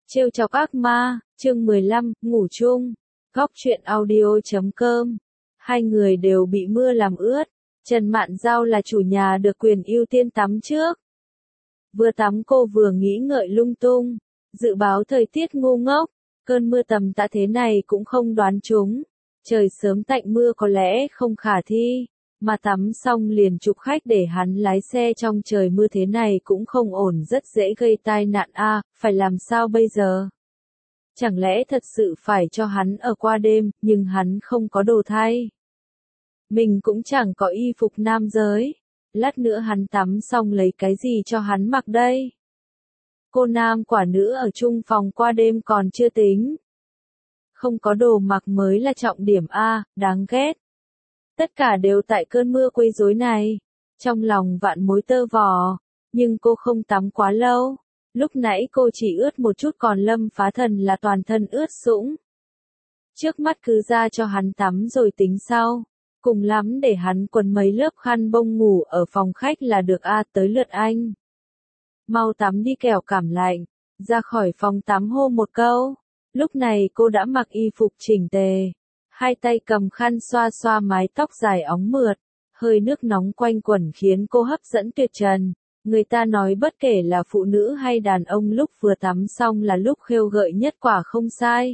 Trêu chọc ác ma, chương 15, ngủ chung. Góc truyện audio.com. Hai người đều bị mưa làm ướt. Trần Mạn Giao là chủ nhà được quyền ưu tiên tắm trước. Vừa tắm cô vừa nghĩ ngợi lung tung. Dự báo thời tiết ngu ngốc. Cơn mưa tầm tã thế này cũng không đoán trúng. Trời sớm tạnh mưa có lẽ không khả thi. Mà tắm xong liền chụp khách để hắn lái xe trong trời mưa thế này cũng không ổn, rất dễ gây tai nạn a, phải làm sao bây giờ? Chẳng lẽ thật sự phải cho hắn ở qua đêm, nhưng hắn không có đồ thay. Mình cũng chẳng có y phục nam giới. Lát nữa hắn tắm xong lấy cái gì cho hắn mặc đây? Cô nam quả nữ ở chung phòng qua đêm còn chưa tính. Không có đồ mặc mới là trọng điểm a, đáng ghét. Tất cả đều tại cơn mưa quấy rối này. Trong lòng vạn mối tơ vò. Nhưng cô không tắm quá lâu. Lúc nãy cô chỉ ướt một chút còn Lâm Phá Thần là toàn thân ướt sũng. Trước mắt cứ ra cho hắn tắm rồi tính sau. Cùng lắm để hắn quấn mấy lớp khăn bông ngủ ở phòng khách là được a, tới lượt anh. Mau tắm đi kẻo cảm lạnh. Ra khỏi phòng tắm hô một câu. Lúc này cô đã mặc y phục chỉnh tề. Hai tay cầm khăn xoa xoa mái tóc dài óng mượt, hơi nước nóng quanh quẩn khiến cô hấp dẫn tuyệt trần. Người ta nói bất kể là phụ nữ hay đàn ông lúc vừa tắm xong là lúc khêu gợi nhất, quả không sai.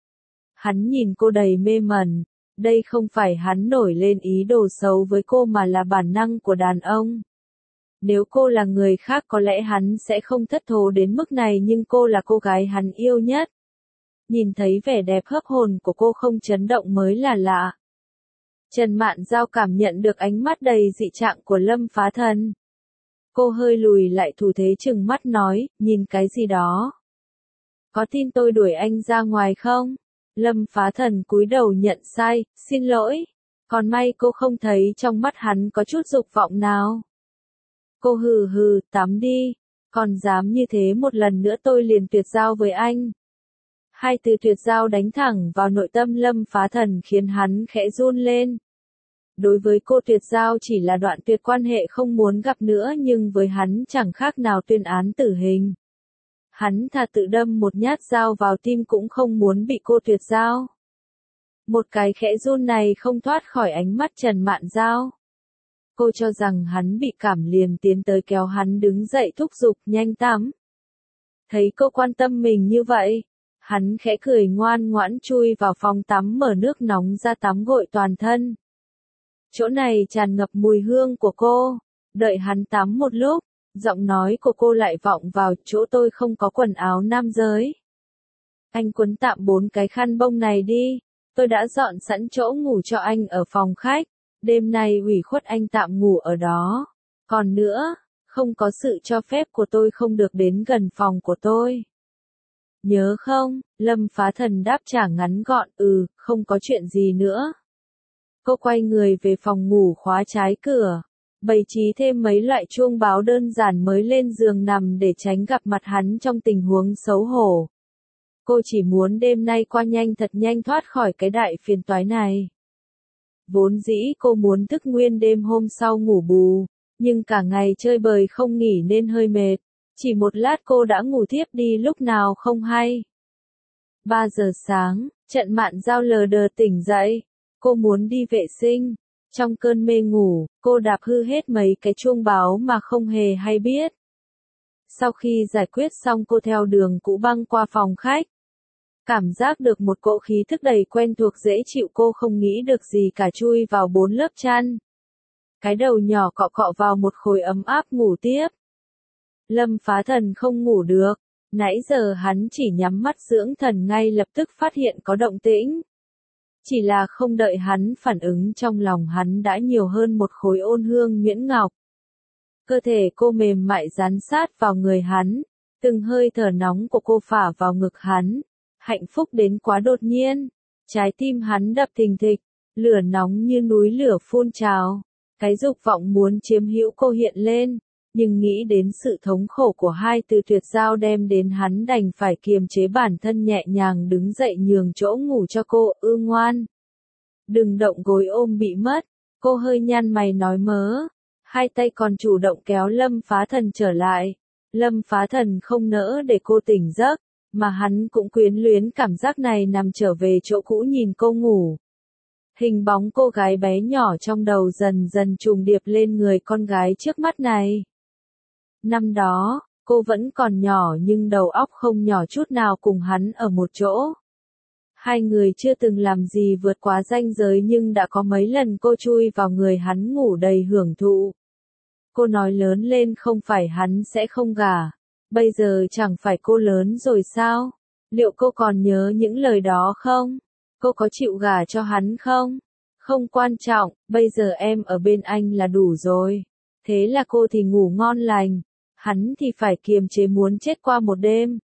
Hắn nhìn cô đầy mê mẩn, đây không phải hắn nổi lên ý đồ xấu với cô mà là bản năng của đàn ông. Nếu cô là người khác có lẽ hắn sẽ không thất thố đến mức này, nhưng cô là cô gái hắn yêu nhất. Nhìn thấy vẻ đẹp hấp hồn của cô không chấn động mới là lạ. Trần Mạn Giao cảm nhận được ánh mắt đầy dị trạng của Lâm Phá Thần. Cô hơi lùi lại thủ thế chừng mắt nói, nhìn cái gì đó? Có tin tôi đuổi anh ra ngoài không? Lâm Phá Thần cúi đầu nhận sai, xin lỗi. Còn may cô không thấy trong mắt hắn có chút dục vọng nào. Cô hừ hừ, tắm đi. Còn dám như thế một lần nữa tôi liền tuyệt giao với anh. Hai từ tuyệt giao đánh thẳng vào nội tâm Lâm Phá Thần khiến hắn khẽ run lên. Đối với cô tuyệt giao chỉ là đoạn tuyệt quan hệ không muốn gặp nữa, nhưng với hắn chẳng khác nào tuyên án tử hình. Hắn thà tự đâm một nhát dao vào tim cũng không muốn bị cô tuyệt giao. Một cái khẽ run này không thoát khỏi ánh mắt Trần Mạn Giao. Cô cho rằng hắn bị cảm liền tiến tới kéo hắn đứng dậy thúc giục nhanh tắm. Thấy cô quan tâm mình như vậy. Hắn khẽ cười ngoan ngoãn chui vào phòng tắm mở nước nóng ra tắm gội toàn thân. Chỗ này tràn ngập mùi hương của cô. Đợi hắn tắm một lúc, giọng nói của cô lại vọng vào, chỗ tôi không có quần áo nam giới. Anh quấn tạm 4 cái khăn bông này đi. Tôi đã dọn sẵn chỗ ngủ cho anh ở phòng khách. Đêm nay ủy khuất anh tạm ngủ ở đó. Còn nữa, không có sự cho phép của tôi không được đến gần phòng của tôi. Nhớ không? Lâm Phá Thần đáp trả ngắn gọn, không có chuyện gì nữa. Cô quay người về phòng ngủ khóa trái cửa, bày trí thêm mấy loại chuông báo đơn giản mới lên giường nằm để tránh gặp mặt hắn trong tình huống xấu hổ. Cô chỉ muốn đêm nay qua nhanh thật nhanh thoát khỏi cái đại phiền toái này. Vốn dĩ cô muốn thức nguyên đêm hôm sau ngủ bù, nhưng cả ngày chơi bời không nghỉ nên hơi mệt. Chỉ một lát cô đã ngủ thiếp đi lúc nào không hay. 3 giờ sáng, Trần Mạn Giao lờ đờ tỉnh dậy. Cô muốn đi vệ sinh. Trong cơn mê ngủ, cô đạp hư hết mấy cái chuông báo mà không hề hay biết. Sau khi giải quyết xong cô theo đường cũ băng qua phòng khách. Cảm giác được một cỗ khí thức đầy quen thuộc dễ chịu, cô không nghĩ được gì cả chui vào 4 lớp chăn. Cái đầu nhỏ cọ cọ vào một khối ấm áp ngủ tiếp. Lâm Phá Thần không ngủ được, nãy giờ hắn chỉ nhắm mắt dưỡng thần ngay lập tức phát hiện có động tĩnh. Chỉ là không đợi hắn phản ứng trong lòng hắn đã nhiều hơn một khối ôn hương nhuyễn ngọc. Cơ thể cô mềm mại dán sát vào người hắn, từng hơi thở nóng của cô phả vào ngực hắn, hạnh phúc đến quá đột nhiên. Trái tim hắn đập thình thịch, lửa nóng như núi lửa phun trào, cái dục vọng muốn chiếm hữu cô hiện lên. Nhưng nghĩ đến sự thống khổ của hai từ tuyệt giao đem đến hắn đành phải kiềm chế bản thân nhẹ nhàng đứng dậy nhường chỗ ngủ cho cô, ngoan. Đừng động gối ôm bị mất. Cô hơi nhăn mày nói mớ. Hai tay còn chủ động kéo Lâm Phá Thần trở lại. Lâm Phá Thần không nỡ để cô tỉnh giấc. mà hắn cũng quyến luyến cảm giác này nằm trở về chỗ cũ nhìn cô ngủ. Hình bóng cô gái bé nhỏ trong đầu dần dần trùng điệp lên người con gái trước mắt này. Năm đó, cô vẫn còn nhỏ nhưng đầu óc không nhỏ chút nào cùng hắn ở một chỗ. Hai người chưa từng làm gì vượt quá ranh giới nhưng đã có mấy lần cô chui vào người hắn ngủ đầy hưởng thụ. Cô nói lớn lên không phải hắn sẽ không gả. Bây giờ chẳng phải cô lớn rồi sao? Liệu cô còn nhớ những lời đó không? Cô có chịu gả cho hắn không? Không quan trọng, bây giờ em ở bên anh là đủ rồi. Thế là cô thì ngủ ngon lành. Hắn thì phải kiềm chế muốn chết qua một đêm.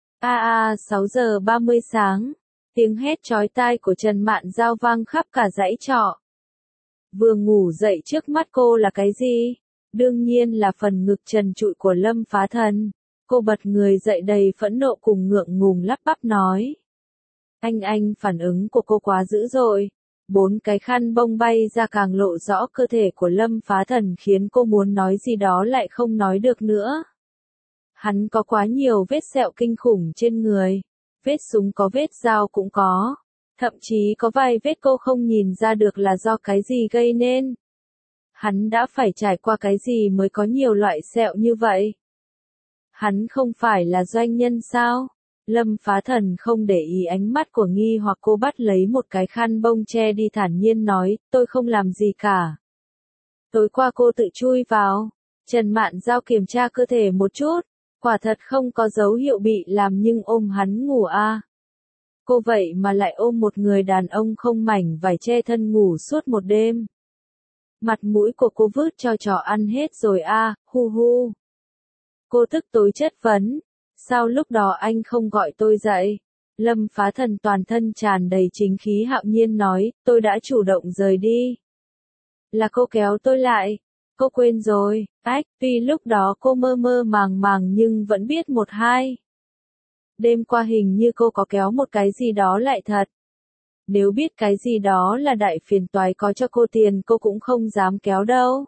6 giờ 30 sáng. Tiếng hét chói tai của Trần Mạn Giao vang khắp cả dãy trọ. Vừa ngủ dậy trước mắt cô là cái gì? Đương nhiên là phần ngực trần trụi của Lâm Phá Thần. Cô bật người dậy đầy phẫn nộ cùng ngượng ngùng lắp bắp nói. Anh phản ứng của cô quá dữ dội. 4 cái khăn bông bay ra càng lộ rõ cơ thể của Lâm Phá Thần khiến cô muốn nói gì đó lại không nói được nữa. Hắn có quá nhiều vết sẹo kinh khủng trên người. Vết súng có, vết dao cũng có. Thậm chí có vài vết cô không nhìn ra được là do cái gì gây nên. Hắn đã phải trải qua cái gì mới có nhiều loại sẹo như vậy? Hắn không phải là doanh nhân sao? Lâm Phá Thần không để ý ánh mắt của nghi hoặc cô bắt lấy một cái khăn bông che đi thản nhiên nói, tôi không làm gì cả. Tối qua cô tự chui vào. Trần Mạn Giao kiểm tra cơ thể một chút. Quả thật không có dấu hiệu bị làm nhưng ôm hắn ngủ à. Cô vậy mà lại ôm một người đàn ông không mảnh vải che thân ngủ suốt một đêm. Mặt mũi của cô vứt cho chó ăn hết rồi à, hu hu. Cô tức tối chất vấn. Sao lúc đó anh không gọi tôi dậy? Lâm Phá Thần toàn thân tràn đầy chính khí hạo nhiên nói, tôi đã chủ động rời đi. Là cô kéo tôi lại. Cô quên rồi, tuy lúc đó cô mơ mơ màng màng nhưng vẫn biết một hai. Đêm qua hình như cô có kéo một cái gì đó lại thật. Nếu biết cái gì đó là đại phiền toái có cho cô tiền cô cũng không dám kéo đâu.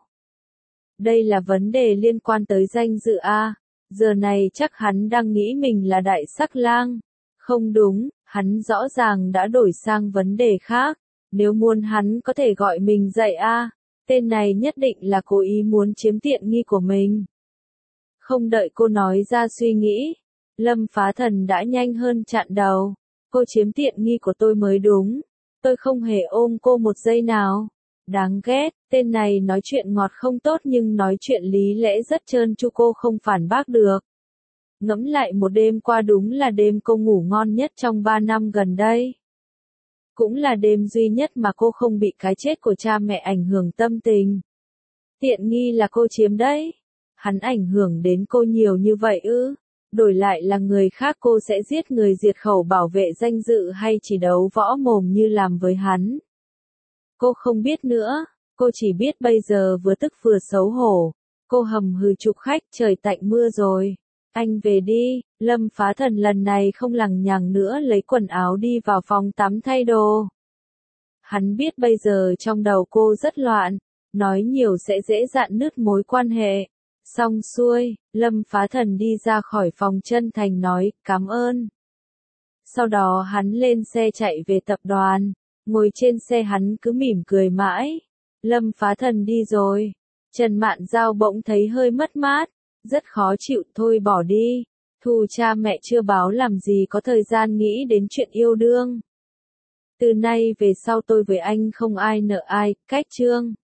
Đây là vấn đề liên quan tới danh dự a. Giờ này chắc hắn đang nghĩ mình là đại sắc lang. Không đúng, hắn rõ ràng đã đổi sang vấn đề khác. Nếu muốn hắn có thể gọi mình dậy a. Tên này nhất định là cố ý muốn chiếm tiện nghi của mình. Không đợi cô nói ra suy nghĩ, Lâm Phá Thần đã nhanh hơn chặn đầu. Cô chiếm tiện nghi của tôi mới đúng. Tôi không hề ôm cô một giây nào. Đáng ghét, tên này nói chuyện ngọt không tốt nhưng nói chuyện lý lẽ rất trơn tru cô không phản bác được. Ngẫm lại một đêm qua đúng là đêm cô ngủ ngon nhất trong 3 năm gần đây. Cũng là đêm duy nhất mà cô không bị cái chết của cha mẹ ảnh hưởng tâm tình. Tiện nghi là cô chiếm đấy. Hắn ảnh hưởng đến cô nhiều như vậy ư? Đổi lại là người khác cô sẽ giết người diệt khẩu bảo vệ danh dự hay chỉ đấu võ mồm như làm với hắn. Cô không biết nữa, cô chỉ biết bây giờ vừa tức vừa xấu hổ. Cô hầm hừ chụp khách, trời tạnh mưa rồi. Anh về đi. Lâm Phá Thần lần này không lằng nhằng nữa lấy quần áo đi vào phòng tắm thay đồ. Hắn biết bây giờ trong đầu cô rất loạn, nói nhiều sẽ dễ dạn nứt mối quan hệ. Xong xuôi, Lâm Phá Thần đi ra khỏi phòng chân thành nói, cảm ơn. Sau đó hắn lên xe chạy về tập đoàn, ngồi trên xe hắn cứ mỉm cười mãi. Lâm Phá Thần đi rồi. Trần Mạn Giao bỗng thấy hơi mất mát, rất khó chịu, thôi bỏ đi. Thù cha mẹ chưa báo làm gì có thời gian nghĩ đến chuyện yêu đương. Từ nay về sau tôi với anh không ai nợ ai, cách chương.